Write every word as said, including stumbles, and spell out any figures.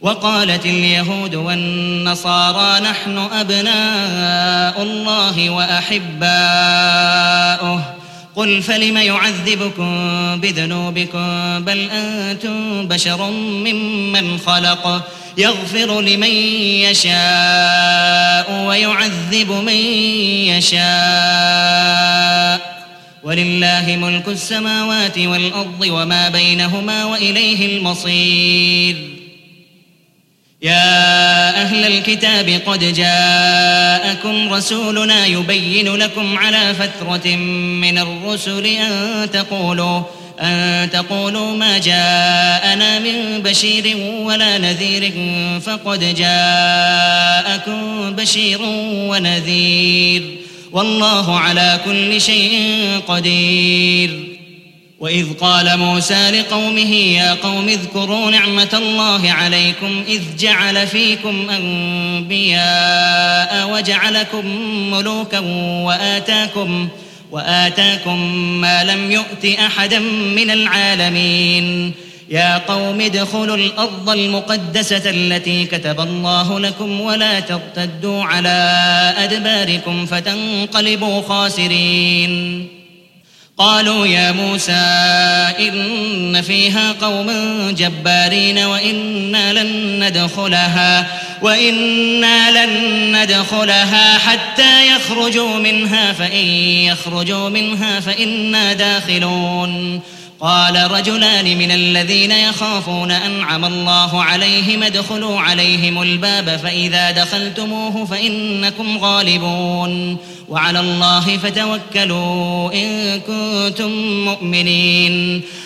وقالت اليهود والنصارى نحن أبناء الله وأحباؤه قل فلم يعذبكم بذنوبكم بل أنتم بشر ممن خلق يغفر لمن يشاء ويعذب من يشاء ولله ملك السماوات والأرض وما بينهما وإليه المصير. يا أهل الكتاب قد جاءكم رسولنا يبين لكم على فترة من الرسل أن تقولوا أن تقولوا ما جاءنا من بشير ولا نذير فقد جاءكم بشير ونذير والله على كل شيء قدير. وإذ قال موسى لقومه يا قوم اذكروا نعمة الله عليكم إذ جعل فيكم أنبياء وجعلكم ملوكا وآتاكم وآتاكم ما لم يؤت أحدا من العالمين. يا قوم ادخلوا الأرض المقدسة التي كتب الله لكم ولا ترتدوا على أدباركم فتنقلبوا خاسرين. قالوا يا موسى إن فيها قوما جبارين وإنا لن ندخلها وإنا لن ندخلها حتى يخرجوا منها فإن يخرجوا منها فإنا داخلون. قال رجلان من الذين يخافون أنعم الله عليهم ادخلوا عليهم الباب فإذا دخلتموه فإنكم غالبون وعلى الله فتوكلوا إن كنتم مؤمنين.